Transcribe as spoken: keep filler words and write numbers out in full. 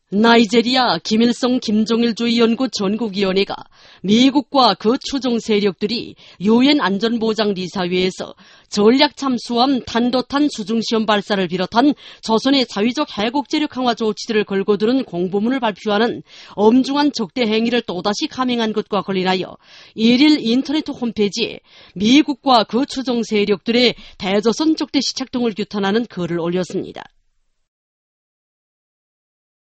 나이제리아 김일성 김정일주의 연구 전국위원회가 미국과 그 추종 세력들이 유엔 안전보장이사회에서 전략 잠수함 탄도탄 수중시험 발사를 비롯한 조선의 자위적 해국재력 강화 조치들을 걸고 들은 공보문을 발표하는 엄중한 적대 행위를 또다시 감행한 것과 관련하여 일일 인터넷 홈페이지에 미국과 그 추종 세력들의 대조선 적대 시착 등을 규탄하는 글을 올렸습니다.